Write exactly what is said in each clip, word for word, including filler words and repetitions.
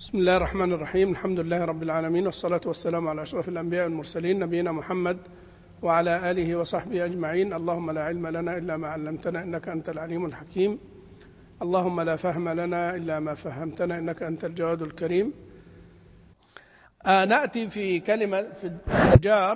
بسم الله الرحمن الرحيم. الحمد لله رب العالمين، والصلاة والسلام على أشرف الأنبياء والمرسلين نبينا محمد وعلى آله وصحبه أجمعين. اللهم لا علم لنا إلا ما علمتنا إنك أنت العليم الحكيم. اللهم لا فهم لنا إلا ما فهمتنا إنك أنت الجواد الكريم. آه نأتي في كلمة في الجار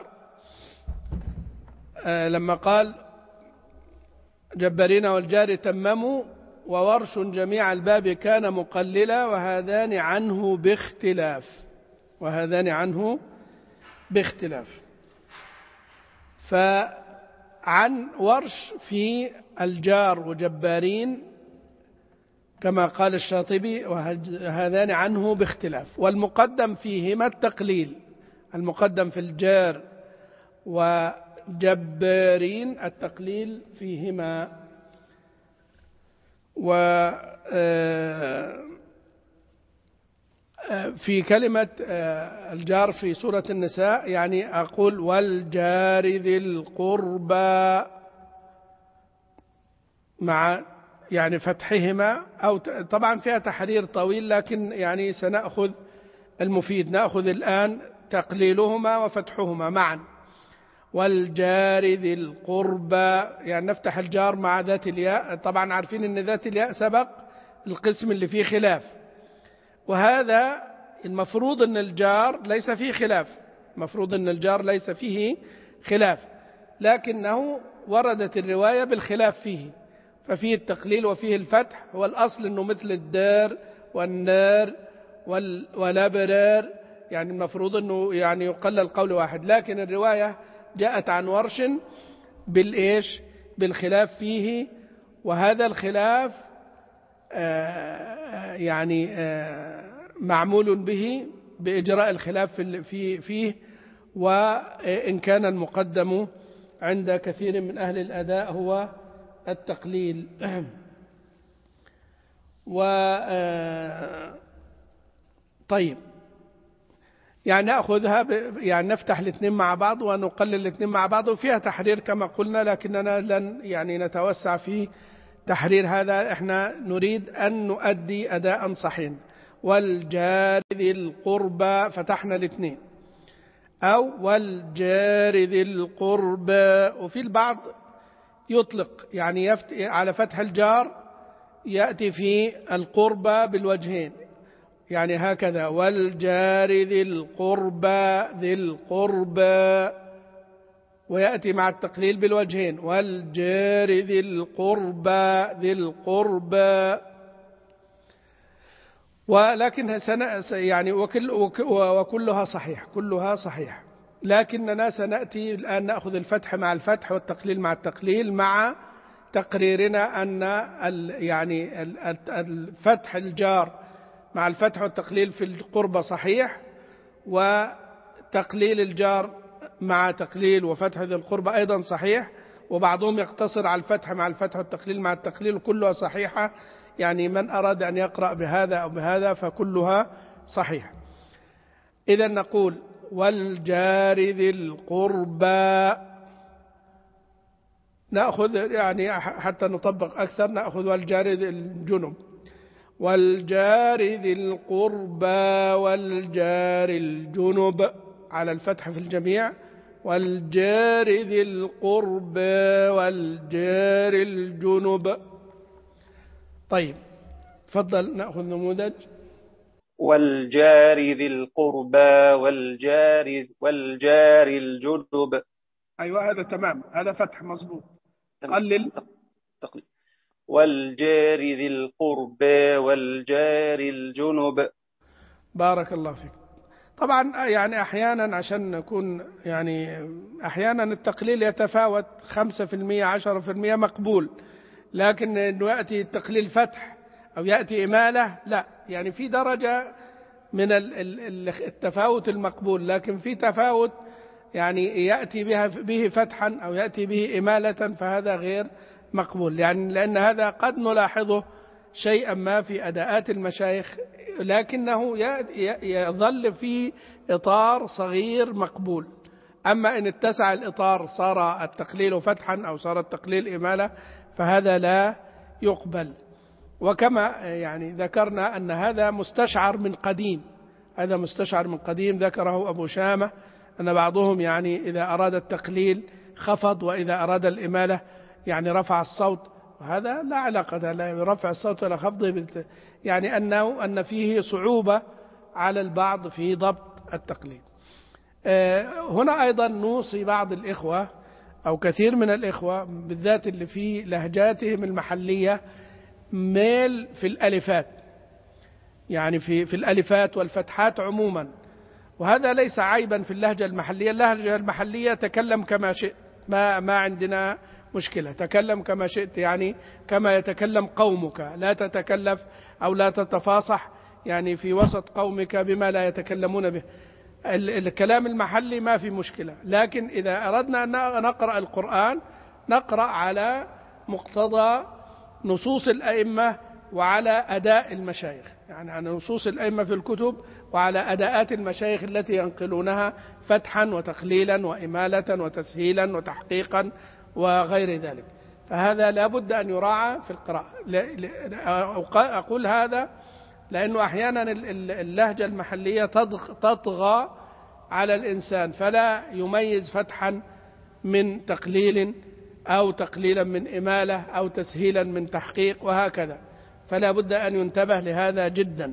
آه لما قال جبارين والجار تمموا وورش جميع الباب كان مقللا وهذان عنه باختلاف وهذان عنه باختلاف فعن ورش في الجار وجبارين كما قال الشاطبي وهذان عنه باختلاف، والمقدم فيهما التقليل. المقدم في الجار وجبارين التقليل فيهما. وفي كلمة الجار في سورة النساء يعني أقول والجار ذي القربى مع يعني فتحهما، أو طبعا فيها تحرير طويل لكن يعني سنأخذ المفيد. نأخذ الآن تقليلهما وفتحهما معا. والجار ذي القربى يعني نفتح الجار مع ذات الياء. طبعا عارفين ان ذات الياء سبق القسم اللي فيه خلاف، وهذا المفروض ان الجار ليس فيه خلاف، المفروض ان الجار ليس فيه خلاف، لكنه وردت الرواية بالخلاف فيه، ففيه التقليل وفيه الفتح. هو الأصل انه مثل الدار والنار والابرار، يعني المفروض انه يعني يقلل قول واحد، لكن الرواية جاءت عن ورش بالإيش بالخلاف فيه، وهذا الخلاف آه يعني آه معمول به بإجراء الخلاف في فيه. وإن كان المقدم عند كثير من أهل الأداء هو التقليل. و آه طيب يعني نأخذها يعني نفتح الاثنين مع بعض ونقلل الاثنين مع بعض، وفيها تحرير كما قلنا، لكننا لن يعني نتوسع في تحرير هذا. احنا نريد أن نؤدي أداء صحيح. والجار ذي القربى فتحنا الاثنين، أو والجار ذي القربى. وفي البعض يطلق يعني يفت... على فتح الجار يأتي في القربى بالوجهين، يعني هكذا والجار ذي القربى ذي القربى، ويأتي مع التقليل بالوجهين والجار ذي القربى ذي القربى. ولكن يعني وكل وكلها صحيح كلها صحيح لكننا سنأتي الآن نأخذ الفتح مع الفتح والتقليل مع التقليل، مع تقريرنا أن يعني الفتح الجار مع الفتح والتقليل في القربة صحيح، وتقليل الجار مع تقليل وفتح ذي القربة أيضا صحيح، وبعضهم يقتصر على الفتح مع الفتح والتقليل مع التقليل، كلها صحيحة. يعني من أراد أن يقرأ بهذا أو بهذا فكلها صحيح. إذا نقول والجار ذي القربى، نأخذ يعني حتى نطبق أكثر نأخذ والجار ذي الجنب، والجار ذي القربى والجار الجنب على الفتح في الجميع، والجار ذي القربى والجار الجنب. طيب تفضل نأخذ نموذج. والجار ذي القربى والجار والجار الجنب. أيوة هذا تمام، هذا فتح مظبوط. قلل تقليل. والجار ذي القربى والجار الجنب. بارك الله فيك. طبعا يعني أحيانا عشان نكون يعني أحيانا التقليل يتفاوت خمسة في المية عشرة في المية مقبول، لكن إنه يأتي التقليل فتح أو يأتي إمالة لا، يعني في درجة من التفاوت المقبول، لكن في تفاوت يعني يأتي بها به فتحا أو يأتي به إمالة فهذا غير مقبول، يعني لأن هذا قد نلاحظه شيئا ما في أداءات المشايخ، لكنه يظل في إطار صغير مقبول. أما إن اتسع الإطار صار التقليل فتحا أو صار التقليل إمالة فهذا لا يقبل. وكما يعني ذكرنا أن هذا مستشعر من قديم، هذا مستشعر من قديم ذكره أبو شامة، أن بعضهم يعني إذا أراد التقليل خفض، وإذا أراد الإمالة يعني رفع الصوت، وهذا لا علاقة لا برفع الصوت ولا خفضه، يعني أنه أن فيه صعوبة على البعض في ضبط التقليد. هنا أيضا نوصي بعض الإخوة أو كثير من الإخوة بالذات اللي في لهجاتهم المحلية ميل في الألفات، يعني في في الألفات والفتحات عموما، وهذا ليس عيبا في اللهجة المحلية. اللهجة المحلية تكلم كما شئت، ما ما عندنا مشكلة، تكلم كما شئت، يعني كما يتكلم قومك، لا تتكلف أو لا تتفاصح يعني في وسط قومك بما لا يتكلمون به. الكلام المحلي ما في مشكلة، لكن إذا أردنا أن نقرأ القرآن نقرأ على مقتضى نصوص الأئمة وعلى أداء المشايخ، يعني على نصوص الأئمة في الكتب وعلى أداءات المشايخ التي ينقلونها فتحا وتقليلا وإمالة وتسهيلا وتحقيقا وغير ذلك. فهذا لا بد أن يراعى في القراءة. أقول هذا لأنه أحيانا اللهجة المحلية تطغى على الإنسان، فلا يميز فتحا من تقليل أو تقليلا من إمالة أو تسهيلا من تحقيق وهكذا، فلا بد أن ينتبه لهذا جدا.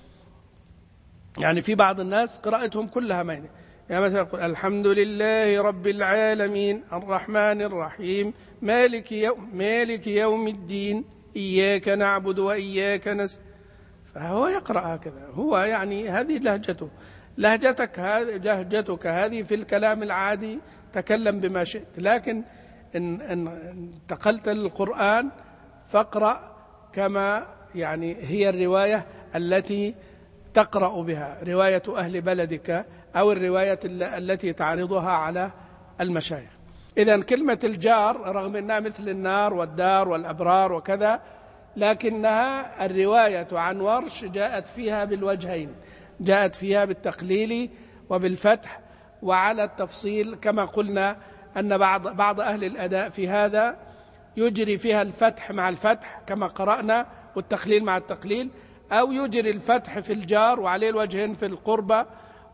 يعني في بعض الناس قراءتهم كلها مينة، يعني مثلا يقول الحمد لله رب العالمين الرحمن الرحيم مالك يوم, مالك يوم الدين إياك نعبد وإياك نستعين، فهو يقرأ هكذا، هو يعني هذه لهجته. لهجتك هذه لهجتك هذه في الكلام العادي تكلم بما شئت، لكن إن, إن انتقلت للقرآن فاقرأ كما يعني هي الرواية التي تقرأ بها، رواية أهل بلدك أو الرواية التي تعرضها على المشايخ. إذن كلمة الجار رغم أنها مثل النار والدار والأبرار وكذا، لكنها الرواية عن ورش جاءت فيها بالوجهين، جاءت فيها بالتقليل وبالفتح وعلى التفصيل، كما قلنا أن بعض بعض أهل الأداء في هذا يجري فيها الفتح مع الفتح كما قرأنا والتقليل مع التقليل، أو يجري الفتح في الجار وعليه الوجهين في القربة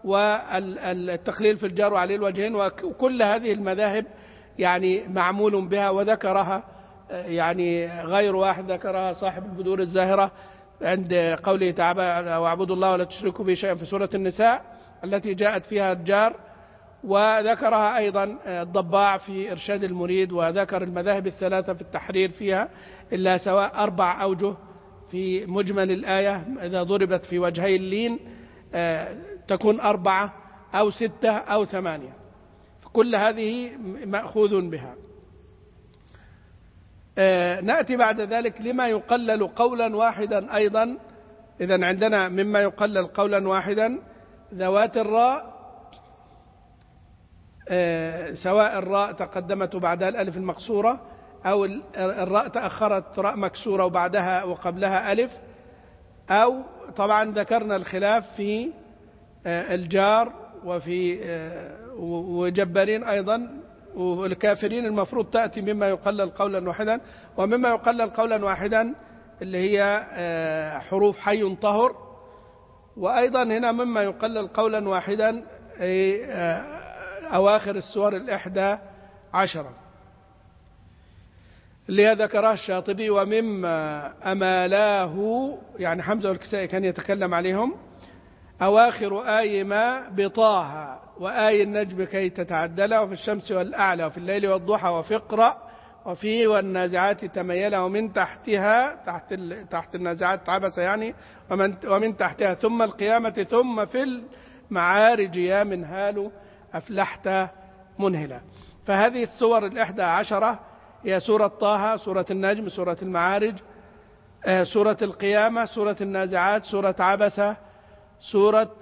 والتقليل في الجار وعليه الوجهين، وكل هذه المذاهب يعني معمول بها وذكرها يعني غير واحد، ذكرها صاحب البدور الزاهرة عند قوله تعالى واعبدوا الله ولا تشركوا به شيئا في سورة النساء التي جاءت فيها الجار، وذكرها أيضا الضباع في إرشاد المريد، وذكر المذاهب الثلاثة في التحرير فيها إلا سواء أربع أوجه في مجمل الآية، إذا ضربت في وجهي اللين تكون أربعة أو ستة أو ثمانية، كل هذه مأخوذ بها. نأتي بعد ذلك لما يقلل قولا واحدا أيضا. إذن عندنا مما يقلل قولا واحدا ذوات الراء، سواء الراء تقدمت بعدها الألف المقصورة أو الراء تأخرت راء مكسورة وبعدها وقبلها ألف، أو طبعا ذكرنا الخلاف في الجار وفي وجبارين أيضا، والكافرين المفروض تأتي مما يقلل قولا واحدا، ومما يقلل قولا واحدا اللي هي حروف حي طهر، وأيضا هنا مما يقلل قولا واحدا أواخر السور الإحدى عشرة اللي ذكرها الشاطبي. ومما أمالاه يعني حمزة والكسائي كان يتكلم عليهم أواخر آي ما بطاها وآي النجم كي تتعدل وفي الشمس والأعلى وفي الليل والضحى وفي اقرأ وفي والنازعات تميلا ومن تحتها تحت تحت النازعات عبس يعني ومن ومن تحتها ثم القيامة ثم في المعارج يا منهال أفلحت منهلا. فهذه السور الإحدى عشرة هي سورة طه، سورة النجم، سورة المعارج، سورة القيامة، سورة النازعات، سورة عبسة، سورة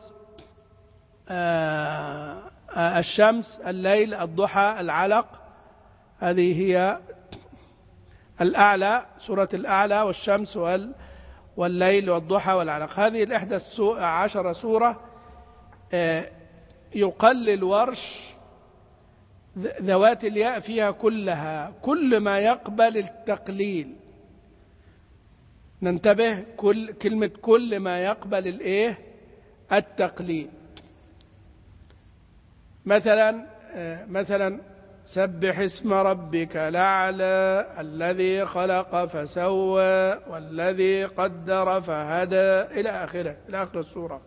الشمس، الليل، الضحى، العلق، هذه هي الأعلى، سورة الأعلى والشمس والليل والضحى والعلق. هذه الإحدى عشر سورة يقلل ورش ذوات الياء فيها كلها، كل ما يقبل التقليل ننتبه كل كلمة كل ما يقبل الإيه التقليد. مثلا مثلا سبح اسم ربك الأعلى الذي خلق فسوى والذي قدر فهدى إلى آخره، إلى آخر السورة.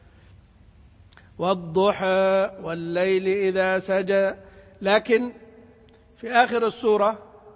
والضحى والليل إذا سجى. لكن في آخر السورة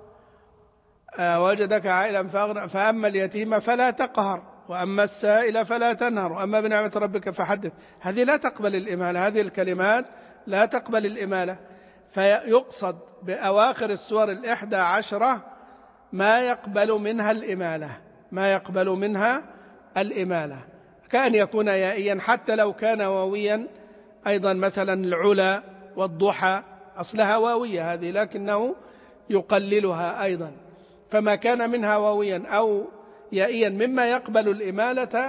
وجدك عائلا فأغنى فأما اليتيم فلا تقهر وأما السائل فلا تنهر وأما بنعمة ربك فحدث. هذه لا تقبل الإمالة، هذه الكلمات لا تقبل الإمالة. فيقصد بأواخر السور الإحدى عشرة ما يقبل منها الإمالة، ما يقبل منها الإمالة، كأن يكون يائيا حتى لو كان واويا. أيضا مثلا العلا والضحى أصلها واوية هذه لكنه يقللها أيضا، فما كان منها واويا أو يائيا مما يقبل الإمالة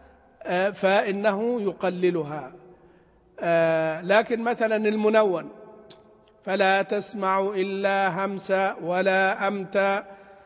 فإنه يقللها. لكن مثلا المنون فلا تسمع إلا همسا ولا أمتا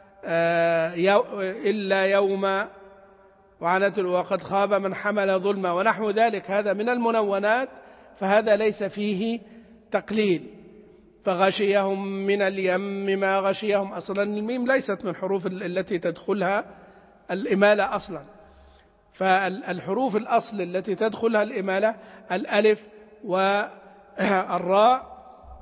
إلا يوما وعنت وقد خاب من حمل ظلما ونحو ذلك، هذا من المنونات، فهذا ليس فيه تقليل. فغشيهم من اليم ما غشيهم. أصلا الميم ليست من حروف التي تدخلها الإمالة أصلا، فالحروف الأصل التي تدخلها الإمالة الألف والراء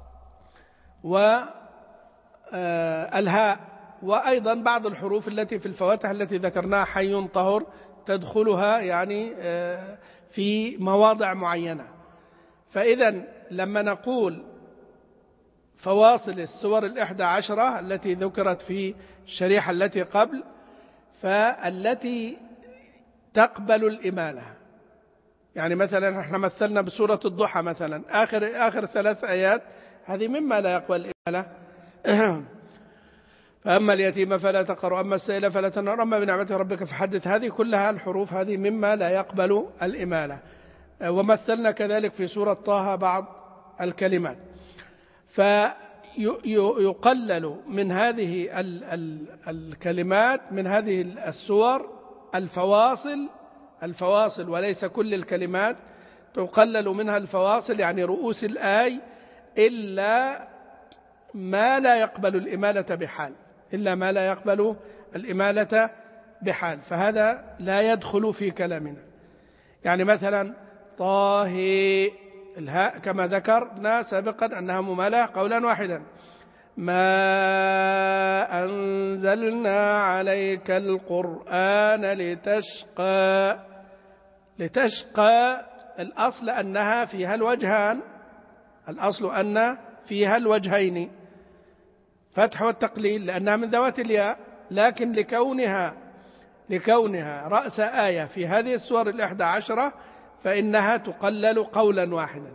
والهاء، وأيضا بعض الحروف التي في الفواتح التي ذكرناها حي طهر تدخلها يعني في مواضع معينة. فإذا لما نقول فواصل السور الإحدى عشرة التي ذكرت في الشريحة التي قبل، فالتي تقبل الإمالة، يعني مثلا احنا مثلنا بسورة الضحى مثلا آخر آخر ثلاث آيات هذه مما لا يقبل الإمالة. فأما اليتيم فلا تقهر وأما السائل فلا تنهر وأما بنعمة ربك فحدث. هذه كلها الحروف هذه مما لا يقبل الإمالة. ومثلنا كذلك في سورة طه بعض الكلمات. فيقلل من هذه الكلمات من هذه السور الفواصل الفواصل وليس كل الكلمات، تقلل منها الفواصل يعني رؤوس الآي، إلا ما لا يقبل الإمالة بحال، إلا ما لا يقبل الإمالة بحال، فهذا لا يدخل في كلامنا. يعني مثلا طه الهاء كما ذكرنا سابقا أنها ممالة قولا واحدا. ما أنزلنا عليك القرآن لتشقى. لتشقى الأصل أنها فيها الوجهان، الأصل أن فيها الوجهين فتح والتقليل لأنها من ذوات الياء، لكن لكونها لكونها رأس آية في هذه السور الإحدى عشرة فإنها تقلل قولا واحدا.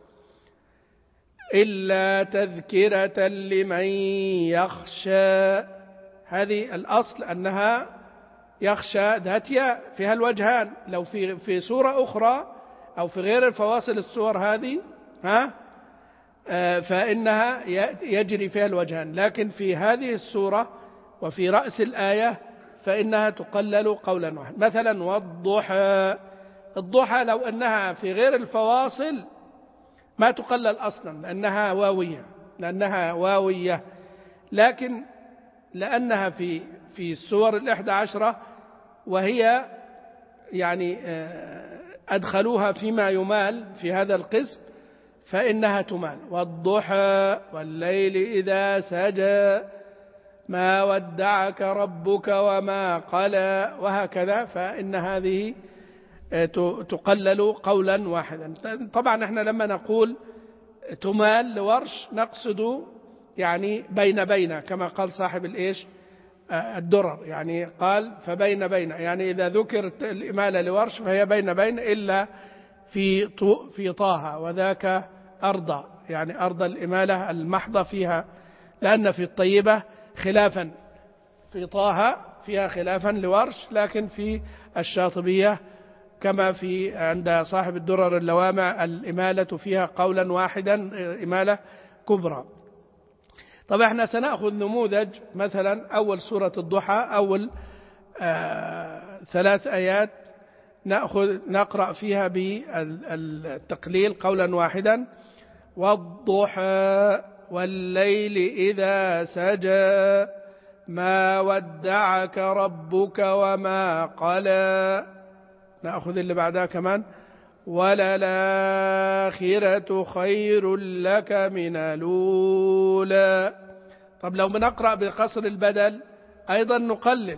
إلا تذكرة لمن يخشى، هذه الأصل أنها يخشى ذات ياء فيها الوجهان. لو في في سورة أخرى أو في غير الفواصل السور هذه ها فإنها يجري فيها الوجهان، لكن في هذه السورة وفي رأس الآية فإنها تقلل قولا واحدا. مثلا والضحى، الضحى لو أنها في غير الفواصل ما تقلل أصلا لأنها واوية لأنها واوية لكن لأنها في في السور الإحدى عشرة وهي يعني أدخلوها فيما يمال في هذا القسم فإنها تمال. والضحى والليل إذا سجى ما ودعك ربك وما قلى، وهكذا، فإن هذه تقلل قولا واحدا. طبعا احنا لما نقول تمال لورش نقصد يعني بين بين كما قال صاحب الإيش الدرر، يعني قال فبين بين، يعني إذا ذكرت الإمالة لورش فهي بين بين إلا في في طه وذاك أرضى، يعني أرض الإمالة المحضة فيها، لأن في الطيبة خلافا، في طه فيها خلافا لورش، لكن في الشاطبية كما في عند صاحب الدرر اللوامع الإمالة فيها قولا واحدا إمالة كبرى. طبعا احنا سنأخذ نموذج مثلا أول سورة الضحى أول ثلاث آيات نأخذ نقرأ فيها بالتقليل قولا واحدا: والضحى والليل إذا سجى ما ودعك ربك وما قلى. نأخذ اللي بعدها كمان: وللآخرة خير لك من الأولى. طب لو بنقرأ بقصر البدل أيضا نقلل: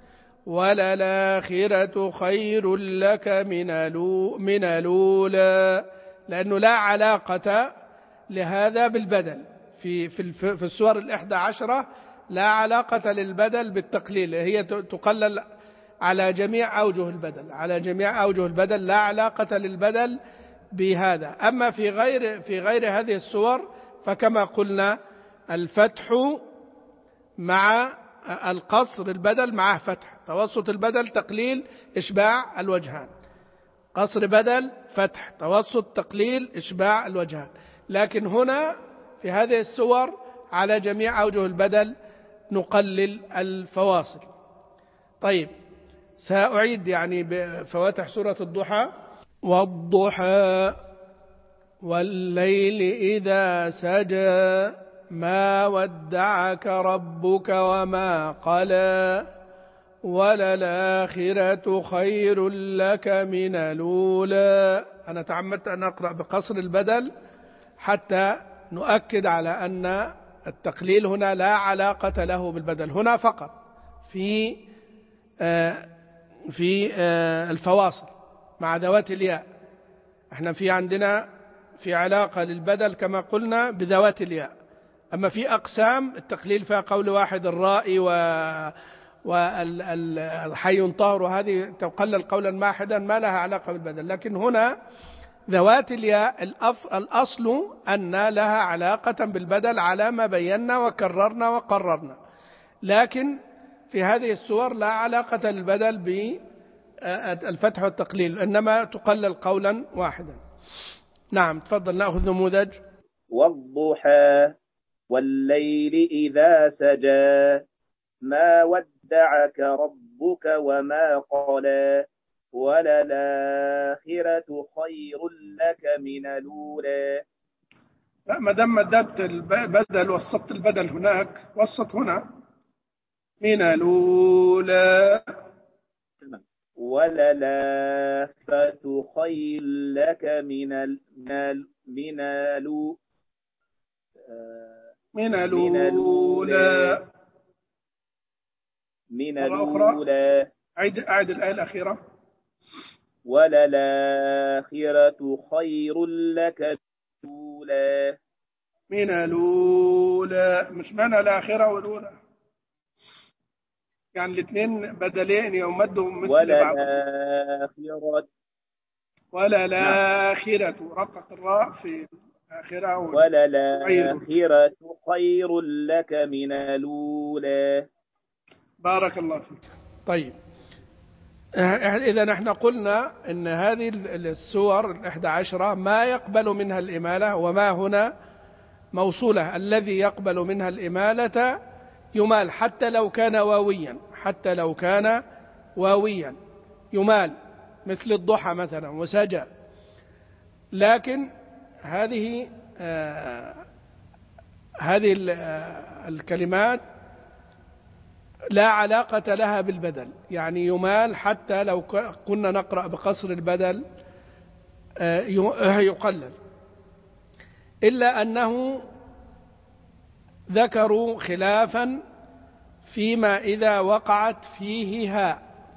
وللآخرة خير لك من الأولى، لأنه لا علاقة لهذا بالبدل. في في السور الإحدى عشرة لا علاقة للبدل بالتقليل، هي تقلل على جميع أوجه البدل، على جميع أوجه البدل لا علاقة للبدل بهذا. أما في غير في غير هذه السور فكما قلنا الفتح مع القصر البدل معه فتح، توسط البدل تقليل إشباع الوجهان، قصر بدل فتح، توسط تقليل إشباع الوجهان. لكن هنا في هذه السور على جميع أوجه البدل نقلل الفواصل. طيب سأعيد يعني بفواتح سورة الضحى: والضحى والليل إذا سجى ما ودعك ربك وما قلى وللآخرة خير لك من الأولى. أنا تعمدت أن أقرأ بقصر البدل حتى نؤكد على أن التقليل هنا لا علاقة له بالبدل، هنا فقط في في الفواصل مع ذوات الياء. احنا في عندنا في علاقة للبدل كما قلنا بذوات الياء، أما في أقسام التقليل فيها قول واحد: الراء و والحي طاهر، وهذه تقلل قولا واحدا ما لها علاقة بالبدل. لكن هنا ذوات الياء الأصل أن لها علاقة بالبدل على ما بينا وكررنا وقررنا، لكن في هذه السور لا علاقة للبدل بالفتح والتقليل، إنما تقلل قولا واحدا. نعم تفضل نأخذ نموذج. والضحى والليل إذا سجى ما ودعك ربك وما قلى وللآخرة خير لك من الأولى. لا، ما دام مددت البدل وسطت البدل هناك وسط هنا من الأولى. وللآخرة خير لك من ال من الأولى من الأولى من الأولى. أعد أعد الآية الأخيرة: وللآخرة خير لك من الأولى. من الأولى، مش معنى الآخرة والأولى، يعني الاثنين بدلين يمدوا مثل بعض. وللآخرة وللآخرة رقق الراء في آخرة. وللآخرة خير لك من الأولى. بارك الله فيك. طيب إذا نحن قلنا أن هذه السور الإحدى عشرة ما يقبل منها الإمالة، وما هنا موصولة، الذي يقبل منها الإمالة يمال حتى لو كان واويا، حتى لو كان واويا يمال، مثل الضحى مثلا وسجى. لكن هذه آه هذه الكلمات لا علاقة لها بالبدل، يعني يمال حتى لو كنا نقرأ بقصر البدل يقلل، إلا أنه ذكروا خلافا فيما إذا وقعت فيه هاء،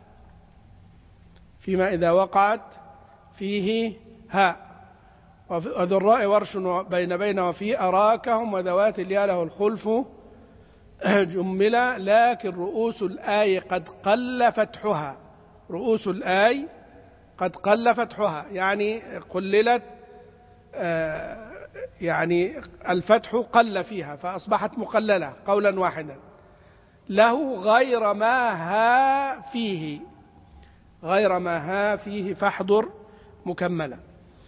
فيما إذا وقعت فيه هاء. وذو الراء ورش بين بين وفي أراكهم وذوات الياء له الخلف جملة، لكن رؤوس الآي قد قل فتحها، رؤوس الآي قد قل فتحها، يعني قللت، يعني الفتح قل فيها فأصبحت مقللة قولا واحدا. له غير ما ها فيه، غير ما ها فيه فاحضر مكملا.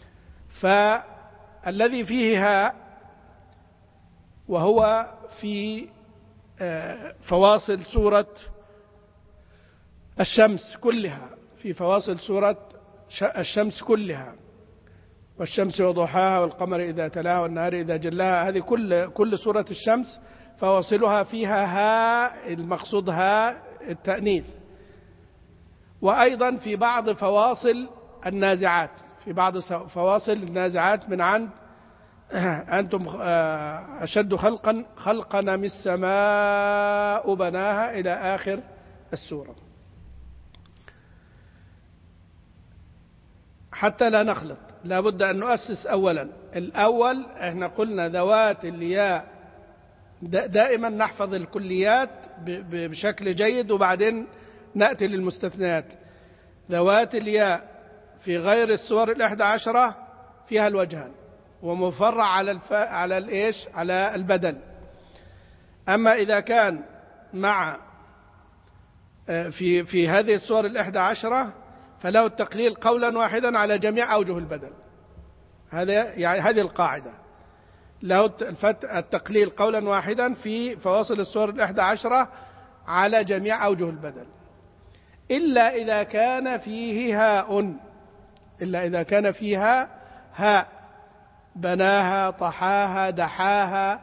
فالذي فيه ها وهو في فواصل سورة الشمس كلها، في فواصل سورة الشمس كلها، والشمس وضحاها والقمر إذا تلاها والنهار إذا جلاها، هذه كل كل سورة الشمس فواصلها فيها هاء، المقصود هاء التأنيث. وأيضا في بعض فواصل النازعات، في بعض فواصل النازعات من عند أنتم أشد خلقا خلقنا من السماء بناها إلى آخر السورة. حتى لا نخلط لا بد أن نؤسس أولا. الأول احنا قلنا ذوات الياء دائما نحفظ الكليات بشكل جيد وبعدين نأتي للمستثنيات. ذوات الياء في غير السور الإحدى عشرة فيها الوجهان ومفرع على الف... على الإيش على البدل. أما إذا كان مع في في هذه السور الإحدى عشرة فله التقليل قولا واحدا على جميع أوجه البدل. هذا يعني هذه القاعدة، له التقليل قولا واحدا في فواصل السور الإحدى عشرة على جميع أوجه البدل، إلا إذا كان فيه هاء، إلا إذا كان فيها هاء، بناها طحاها دحاها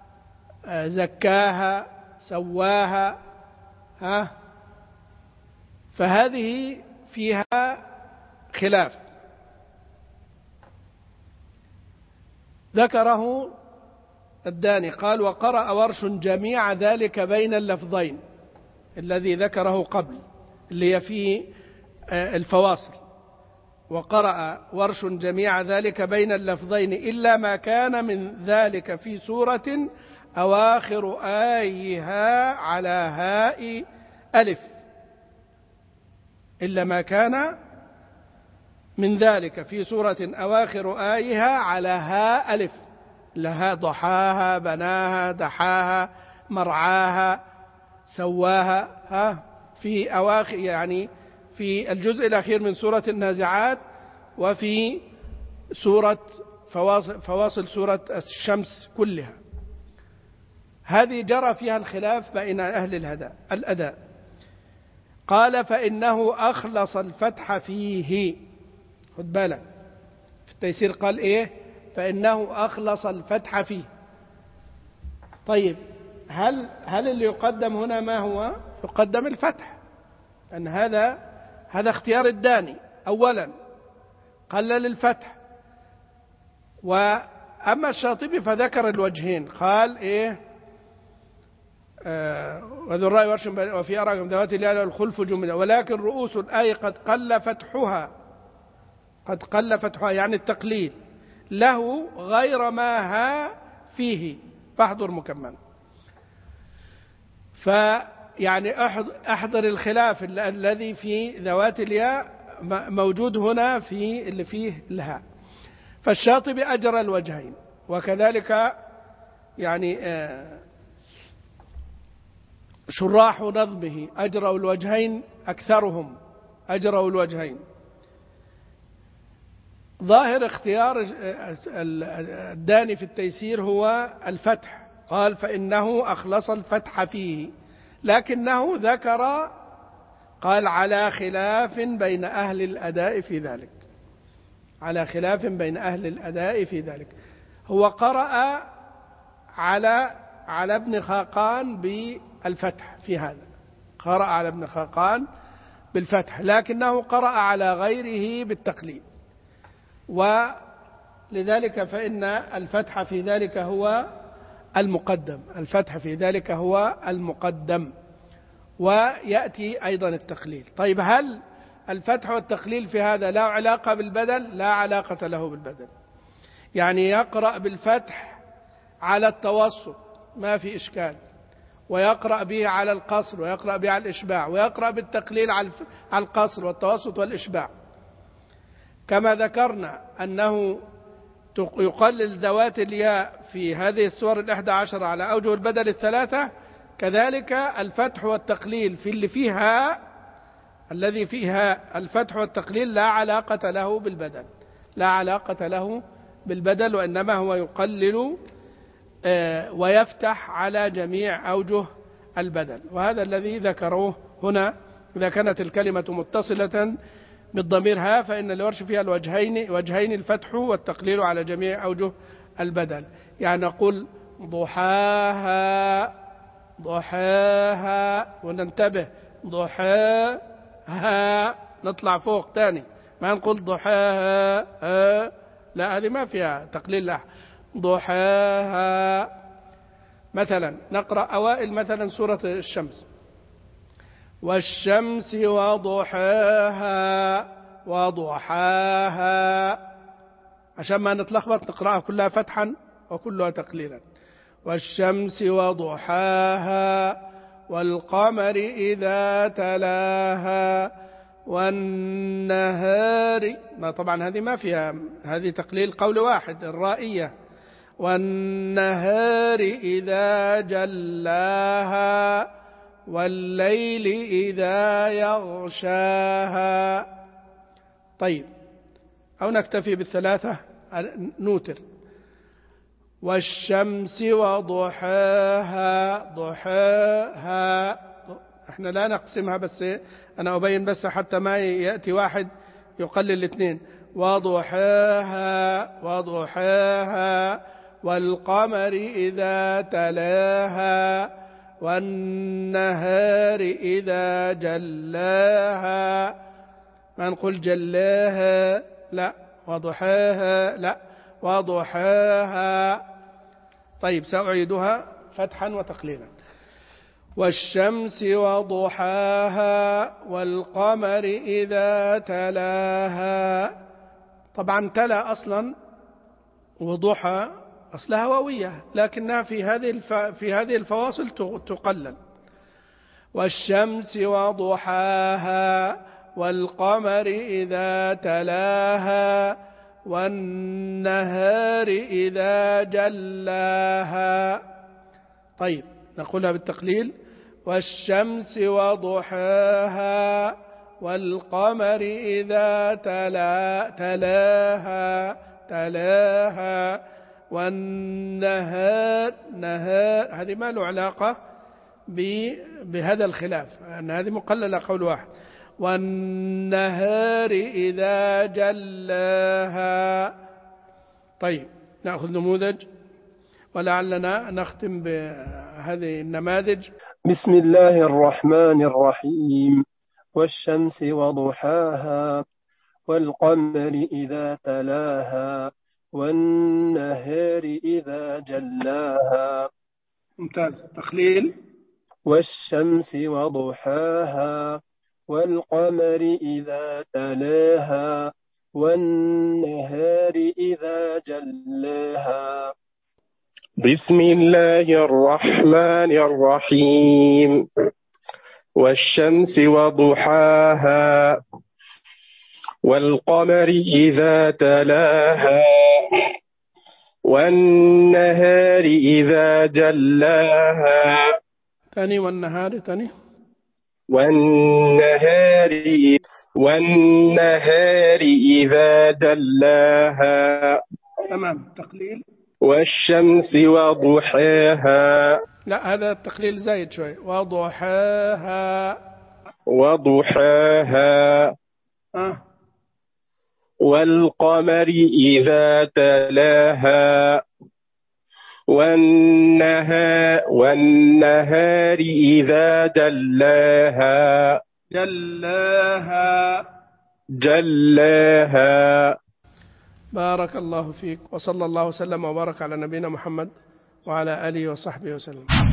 زكاها سواها، ها فهذه فيها خلاف ذكره الداني. قال وقرأ ورش جميع ذلك بين اللفظين الذي ذكره قبل اللي هي في الفواصل، وقرأ ورش جميع ذلك بين اللفظين إلا ما كان من ذلك في سورة أواخر آيها على هاء ألف، إلا ما كان من ذلك في سورة أواخر آيها على هاء ألف، لها ضحاها بناها دحاها مرعاها سواها، ها في أواخر يعني في الجزء الأخير من سورة النازعات وفي سورة فواصل, فواصل سورة الشمس كلها. هذه جرى فيها الخلاف بين أهل الهدى الأداء. قال فإنه أخلص الفتح فيه، خد بالك في التيسير قال إيه؟ فإنه أخلص الفتح فيه. طيب هل هل اللي يقدم هنا ما هو؟ يقدم الفتح، أن هذا هذا اختيار الداني أولا قلل الفتح. وأما الشاطبي فذكر الوجهين، قال إيه آه وذو الرأي ورش وفي أراكم ذوات الياء الخلف جملة، ولكن رؤوس الآية قد قل فتحها، قد قل فتحها يعني التقليل له غير ما ها فيه فاحضر مكمل. فيعني أحضر الخلاف الذي في ذوات الياء موجود هنا في اللي فيه الهاء. فالشاطبي أجرى الوجهين، وكذلك يعني شراح نظمه أجروا الوجهين، أكثرهم أجروا الوجهين. ظاهر اختيار الداني في التيسير هو الفتح، قال فإنه أخلص الفتح فيه، لكنه ذكر قال على خلاف بين أهل الأداء في ذلك، على خلاف بين أهل الأداء في ذلك. هو قرأ على على ابن خاقان بالفتح في هذا، قرأ على ابن خاقان بالفتح، لكنه قرأ على غيره بالتقليد، ولذلك فإن الفتح في ذلك هو المقدم، الفتح في ذلك هو المقدم، ويأتي أيضا التقليل. طيب هل الفتح والتقليل في هذا لا علاقة بالبدل؟ لا علاقة له بالبدل. يعني يقرأ بالفتح على التوسط ما في إشكال، ويقرأ به على القصر، ويقرأ به على الإشباع، ويقرأ بالتقليل على القصر والتوسط والإشباع. كما ذكرنا أنه يقلل ذوات الياء في هذه السور الإحدى عشر على أوجه البدل الثلاثة، كذلك الفتح والتقليل في اللي فيها الذي فيها الفتح والتقليل لا علاقة له بالبدل، لا علاقة له بالبدل، وإنما هو يقلل ويفتح على جميع أوجه البدل. وهذا الذي ذكروه هنا إذا كانت الكلمة متصلة بالضمير ها فإن الورش فيها الوجهين وجهين الفتح والتقليل على جميع أوجه البدل. يعني نقول ضحاها ضحاها وننتبه ضحاها نطلع فوق تاني ما نقول ضحاها ها لا هذه ما فيها تقليل لا ضحاها. مثلا نقرأ أوائل مثلا سورة الشمس والشمس وضحاها وضحاها عشان ما نتلخبط نقرأها كلها فتحا وكلها تقليلا. والشمس وضحاها والقمر إذا تلاها والنهار ما طبعا هذه ما فيها هذه تقليل قول واحد الرائية. والنهار إذا جلاها والليل إذا يغشاها. طيب أو نكتفي بالثلاثة نوتر. والشمس وضحاها ضحاها احنا لا نقسمها بس أنا أبين بس حتى ما يأتي واحد يقلل الاثنين. وضحاها وضحاها والقمر إذا تلاها والنهار إذا جلاها ما نقول جلاها لا وضحاها لا وضحاها. طيب سأعيدها فتحا وتقليلا. والشمس وضحاها والقمر إذا تلاها طبعا تلا أصلا وضحى أصلها واوية لكنها في هذه الف... في هذه الفواصل تقلل. والشمس وضحاها والقمر إذا تلاها والنهار إذا جلاها. طيب نقولها بالتقليل. والشمس وضحاها والقمر إذا تلا تلاها تلاها والنهار نهار هذه ما له علاقة بهذا الخلاف أن هذه مقللة قول واحد. والنهار إذا جلاها. طيب نأخذ نموذج ولعلنا نختم بهذه النماذج. بسم الله الرحمن الرحيم. والشمس وضحاها والقمر إذا تلاها والنهار إذا جلاها. ممتاز. تقليل. والشمس وضحاها والقمر إذا تلاها والنهار إذا جلاها. بسم الله الرحمن الرحيم. والشمس وضحاها والقمر إذا تلاها والنهار إذا جلاها. تاني والنهار تاني. والنهار والنهار إذا جلاها. تمام. تقليل. والشمس وضحاها. لا هذا التقليل زايد شوي. وضحاها وضحاها. أه. والقمر إذا تلاها والنهار والنهار إذا جلاها جلاها جلاها. بارك الله فيك وصلى الله وسلم وبارك على نبينا محمد وعلى آله وصحبه وسلم.